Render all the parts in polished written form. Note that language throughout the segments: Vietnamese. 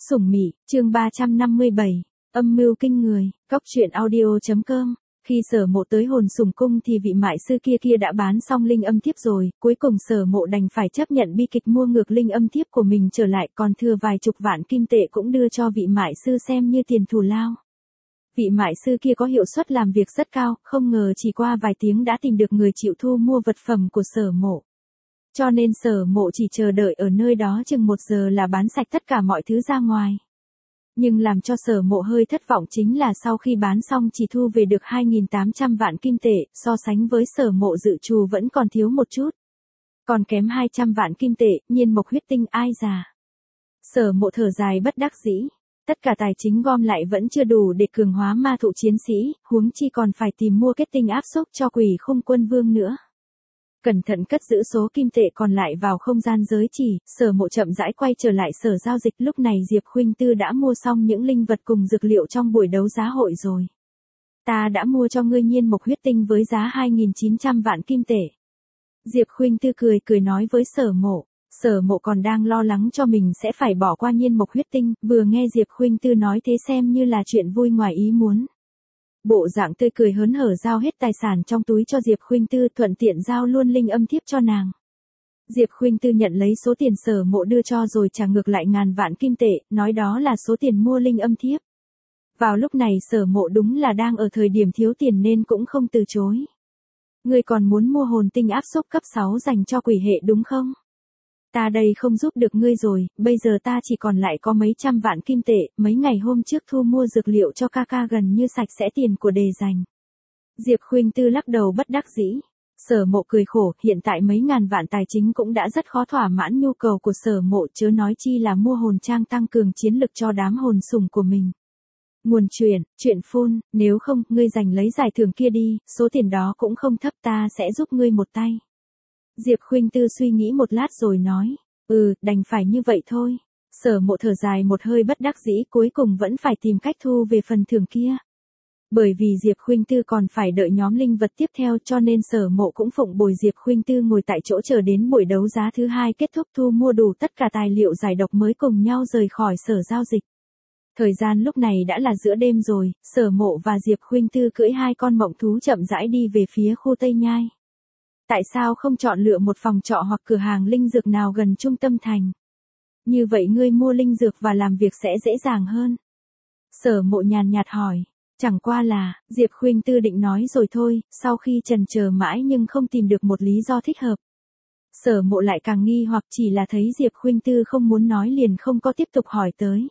Sủng Mị, chương 357, âm mưu kinh người, Cóc truyện audio.com. Khi Sở Mộ tới Hồn Sủng Cung thì vị mại sư kia đã bán xong linh âm thiếp rồi, cuối cùng Sở Mộ đành phải chấp nhận bi kịch mua ngược linh âm thiếp của mình trở lại, còn thừa vài chục vạn kim tệ cũng đưa cho vị mại sư xem như tiền thù lao. Vị mại sư kia có hiệu suất làm việc rất cao, không ngờ chỉ qua vài tiếng đã tìm được người chịu thu mua vật phẩm của Sở Mộ. Cho nên Sở Mộ chỉ chờ đợi ở nơi đó chừng 1 giờ là bán sạch tất cả mọi thứ ra ngoài. Nhưng làm cho Sở Mộ hơi thất vọng chính là sau khi bán xong chỉ thu về được 2.800 vạn kim tệ, so sánh với Sở Mộ dự trù vẫn còn thiếu một chút. Còn kém 200 vạn kim tệ, nhiên mộc huyết tinh ai già. Sở Mộ thở dài bất đắc dĩ. Tất cả tài chính gom lại vẫn chưa đủ để cường hóa ma thụ chiến sĩ, huống chi còn phải tìm mua kết tinh áp xúc cho Quỷ Khung Quân Vương nữa. Cẩn thận cất giữ số kim tệ còn lại vào không gian giới chỉ, Sở Mộ chậm rãi quay trở lại sở giao dịch. Lúc này Diệp Khuynh Tư đã mua xong những linh vật cùng dược liệu trong buổi đấu giá hội rồi. Ta đã mua cho ngươi nhiên mộc huyết tinh với giá 2.900 vạn kim tệ. Diệp Khuynh Tư cười nói với Sở Mộ. Sở Mộ còn đang lo lắng cho mình sẽ phải bỏ qua nhiên mộc huyết tinh, vừa nghe Diệp Khuynh Tư nói thế xem như là chuyện vui ngoài ý muốn. Bộ dạng tươi cười hớn hở giao hết tài sản trong túi cho Diệp Khuynh Tư, thuận tiện giao luôn linh âm thiếp cho nàng. Diệp Khuynh Tư nhận lấy số tiền Sở Mộ đưa cho rồi trả ngược lại ngàn vạn kim tệ, nói đó là số tiền mua linh âm thiếp. Vào lúc này Sở Mộ đúng là đang ở thời điểm thiếu tiền nên cũng không từ chối. Ngươi còn muốn mua hồn tinh áp xúc cấp 6 dành cho quỷ hệ đúng không? Ta đây không giúp được ngươi rồi, bây giờ ta chỉ còn lại có mấy trăm vạn kim tệ, mấy ngày hôm trước thu mua dược liệu cho ca gần như sạch sẽ tiền của đề dành. Diệp Khuynh Tư lắc đầu bất đắc dĩ. Sở Mộ cười khổ, hiện tại mấy ngàn vạn tài chính cũng đã rất khó thỏa mãn nhu cầu của Sở Mộ, chớ nói chi là mua hồn trang tăng cường chiến lực cho đám hồn sủng của mình. Nguồn chuyện phun, nếu không, ngươi giành lấy giải thưởng kia đi, số tiền đó cũng không thấp, ta sẽ giúp ngươi một tay. Diệp Khuynh Tư suy nghĩ một lát rồi nói, đành phải như vậy thôi. Sở Mộ thở dài một hơi bất đắc dĩ, cuối cùng vẫn phải tìm cách thu về phần thưởng kia. Bởi vì Diệp Khuynh Tư còn phải đợi nhóm linh vật tiếp theo cho nên Sở Mộ cũng phụng bồi Diệp Khuynh Tư ngồi tại chỗ chờ đến buổi đấu giá thứ 2 kết thúc thu mua đủ tất cả tài liệu giải độc mới cùng nhau rời khỏi sở giao dịch. Thời gian lúc này đã là giữa đêm rồi, Sở Mộ và Diệp Khuynh Tư cưỡi 2 con mộng thú chậm rãi đi về phía khu Tây Nhai. Tại sao không chọn lựa một phòng trọ hoặc cửa hàng linh dược nào gần trung tâm thành? Như vậy ngươi mua linh dược và làm việc sẽ dễ dàng hơn. Sở Mộ nhàn nhạt hỏi. Chẳng qua là, Diệp Khuynh Tư định nói rồi thôi, sau khi chần chờ mãi nhưng không tìm được một lý do thích hợp. Sở Mộ lại càng nghi hoặc, chỉ là thấy Diệp Khuynh Tư không muốn nói liền không có tiếp tục hỏi tới.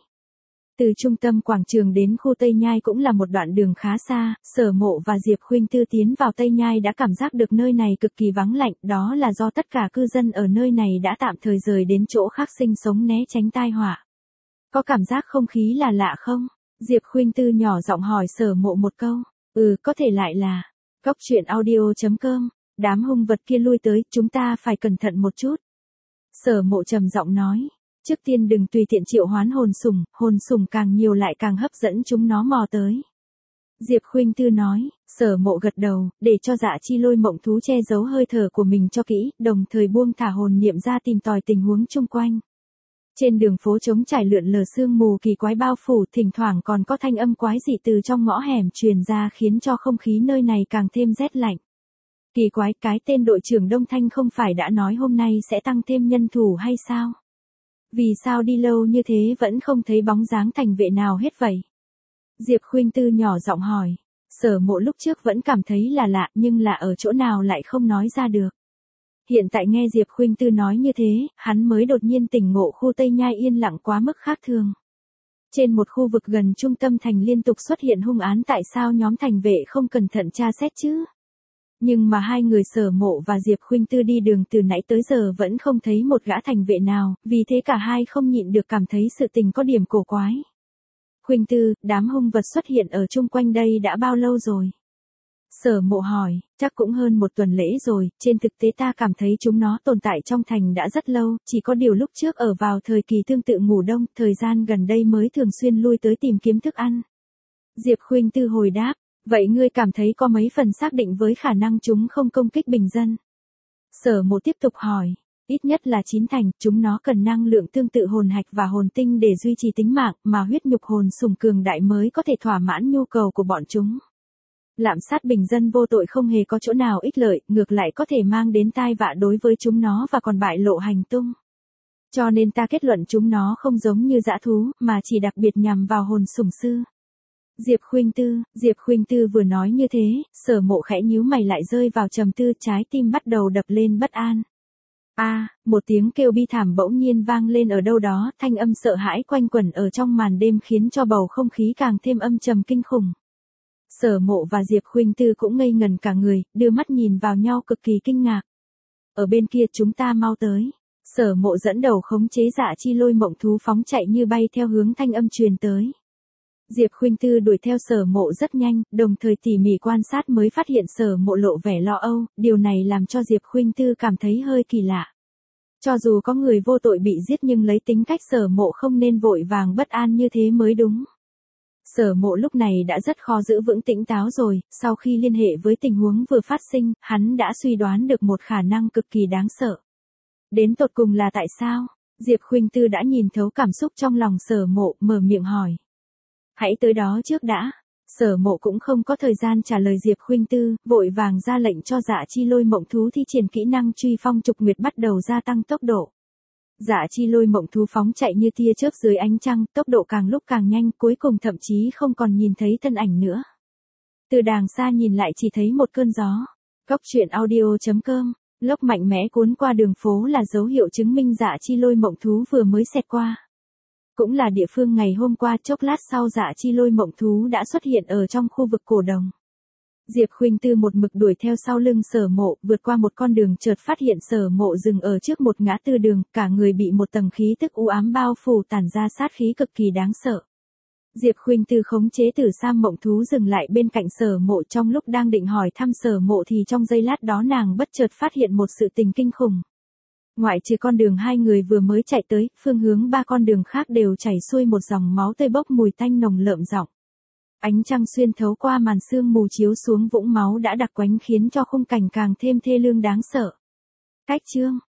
Từ trung tâm quảng trường đến khu Tây Nhai cũng là một đoạn đường khá xa, Sở Mộ và Diệp Khuynh Tư tiến vào Tây Nhai đã cảm giác được nơi này cực kỳ vắng lạnh, đó là do tất cả cư dân ở nơi này đã tạm thời rời đến chỗ khác sinh sống né tránh tai họa. Có cảm giác không khí là lạ không? Diệp Khuynh Tư nhỏ giọng hỏi Sở Mộ một câu. Có thể lại là. Cóc truyện audio.com. Đám hung vật kia lui tới, chúng ta phải cẩn thận một chút. Sở Mộ trầm giọng nói. Trước tiên đừng tùy tiện triệu hoán hồn sủng càng nhiều lại càng hấp dẫn chúng nó mò tới. Diệp Khuynh Tư nói. Sở Mộ gật đầu, để cho Dạ Chi Lôi mộng thú che giấu hơi thở của mình cho kỹ, đồng thời buông thả hồn niệm ra tìm tòi tình huống chung quanh. Trên đường phố trống trải lượn lờ sương mù kỳ quái bao phủ, thỉnh thoảng còn có thanh âm quái dị từ trong ngõ hẻm truyền ra khiến cho không khí nơi này càng thêm rét lạnh. Kỳ quái, cái tên đội trưởng Đông Thanh không phải đã nói hôm nay sẽ tăng thêm nhân thủ hay sao? Vì sao đi lâu như thế vẫn không thấy bóng dáng thành vệ nào hết vậy? Diệp Khuynh Tư nhỏ giọng hỏi. Sở Mộ lúc trước vẫn cảm thấy là lạ nhưng là ở chỗ nào lại không nói ra được. Hiện tại nghe Diệp Khuynh Tư nói như thế, hắn mới đột nhiên tỉnh ngộ khu Tây Nhai yên lặng quá mức khác thường. Trên một khu vực gần trung tâm thành liên tục xuất hiện hung án, tại sao nhóm thành vệ không cẩn thận tra xét chứ? Nhưng mà hai người Sở Mộ và Diệp Khuynh Tư đi đường từ nãy tới giờ vẫn không thấy một gã thành vệ nào, vì thế cả hai không nhịn được cảm thấy sự tình có điểm cổ quái. Khuynh Tư, đám hung vật xuất hiện ở chung quanh đây đã bao lâu rồi? Sở Mộ hỏi, chắc cũng hơn 1 tuần lễ rồi, trên thực tế ta cảm thấy chúng nó tồn tại trong thành đã rất lâu, chỉ có điều lúc trước ở vào thời kỳ tương tự ngủ đông, thời gian gần đây mới thường xuyên lui tới tìm kiếm thức ăn. Diệp Khuynh Tư hồi đáp, vậy ngươi cảm thấy có mấy phần xác định với khả năng chúng không công kích bình dân? Sở Mộ tiếp tục hỏi, Ít nhất là 9 thành, chúng nó cần năng lượng tương tự hồn hạch và hồn tinh để duy trì tính mạng, mà huyết nhục hồn sùng cường đại mới có thể thỏa mãn nhu cầu của bọn chúng. Lạm sát bình dân vô tội không hề có chỗ nào ích lợi, ngược lại có thể mang đến tai vạ đối với chúng nó và còn bại lộ hành tung. Cho nên ta kết luận chúng nó không giống như dã thú, mà chỉ đặc biệt nhằm vào hồn sủng sư. Diệp Khuynh Tư vừa nói như thế, Sở Mộ khẽ nhíu mày lại rơi vào trầm tư, trái tim bắt đầu đập lên bất an. Một tiếng kêu bi thảm bỗng nhiên vang lên ở đâu đó, thanh âm sợ hãi quanh quẩn ở trong màn đêm khiến cho bầu không khí càng thêm âm trầm kinh khủng. Sở Mộ và Diệp Khuynh Tư cũng ngây ngần cả người, đưa mắt nhìn vào nhau cực kỳ kinh ngạc. Ở bên kia chúng ta mau tới. Sở Mộ dẫn đầu khống chế Dạ Chi Lôi mộng thú phóng chạy như bay theo hướng thanh âm truyền tới. Diệp Khuynh Tư đuổi theo Sở Mộ rất nhanh, đồng thời tỉ mỉ quan sát mới phát hiện Sở Mộ lộ vẻ lo âu, điều này làm cho Diệp Khuynh Tư cảm thấy hơi kỳ lạ. Cho dù có người vô tội bị giết nhưng lấy tính cách Sở Mộ không nên vội vàng bất an như thế mới đúng. Sở Mộ lúc này đã rất khó giữ vững tỉnh táo rồi, sau khi liên hệ với tình huống vừa phát sinh, hắn đã suy đoán được một khả năng cực kỳ đáng sợ. Đến tột cùng là tại sao? Diệp Khuynh Tư đã nhìn thấu cảm xúc trong lòng Sở Mộ, mở miệng hỏi. Hãy tới đó trước đã. Sở Mộ cũng không có thời gian trả lời Diệp Khuynh Tư, vội vàng ra lệnh cho Dạ Chi Lôi mộng thú thi triển kỹ năng truy phong trục nguyệt bắt đầu gia tăng tốc độ. Dạ Chi Lôi mộng thú phóng chạy như tia chớp dưới ánh trăng, tốc độ càng lúc càng nhanh, cuối cùng thậm chí không còn nhìn thấy thân ảnh nữa. Từ đàng xa nhìn lại chỉ thấy một cơn gió. Cốc truyện audio.com, lốc mạnh mẽ cuốn qua đường phố là dấu hiệu chứng minh Dạ Chi Lôi mộng thú vừa mới xẹt qua. Cũng là địa phương ngày hôm qua, chốc lát sau Dạ Chi Lôi mộng thú đã xuất hiện ở trong khu vực cổ đồng. Diệp Khuynh Tư một mực đuổi theo sau lưng Sở Mộ, vượt qua một con đường chợt phát hiện Sở Mộ dừng ở trước một ngã tư đường, cả người bị một tầng khí tức u ám bao phủ tản ra sát khí cực kỳ đáng sợ. Diệp Khuynh Tư khống chế Tử Sam mộng thú dừng lại bên cạnh Sở Mộ, trong lúc đang định hỏi thăm Sở Mộ thì trong giây lát đó nàng bất chợt phát hiện một sự tình kinh khủng. Ngoại trừ con đường hai người vừa mới chạy tới, phương hướng ba con đường khác đều chảy xuôi một dòng máu tươi bốc mùi tanh nồng lợm giọng. Ánh trăng xuyên thấu qua màn sương mù chiếu xuống vũng máu đã đặc quánh khiến cho khung cảnh càng thêm thê lương đáng sợ. Cách chương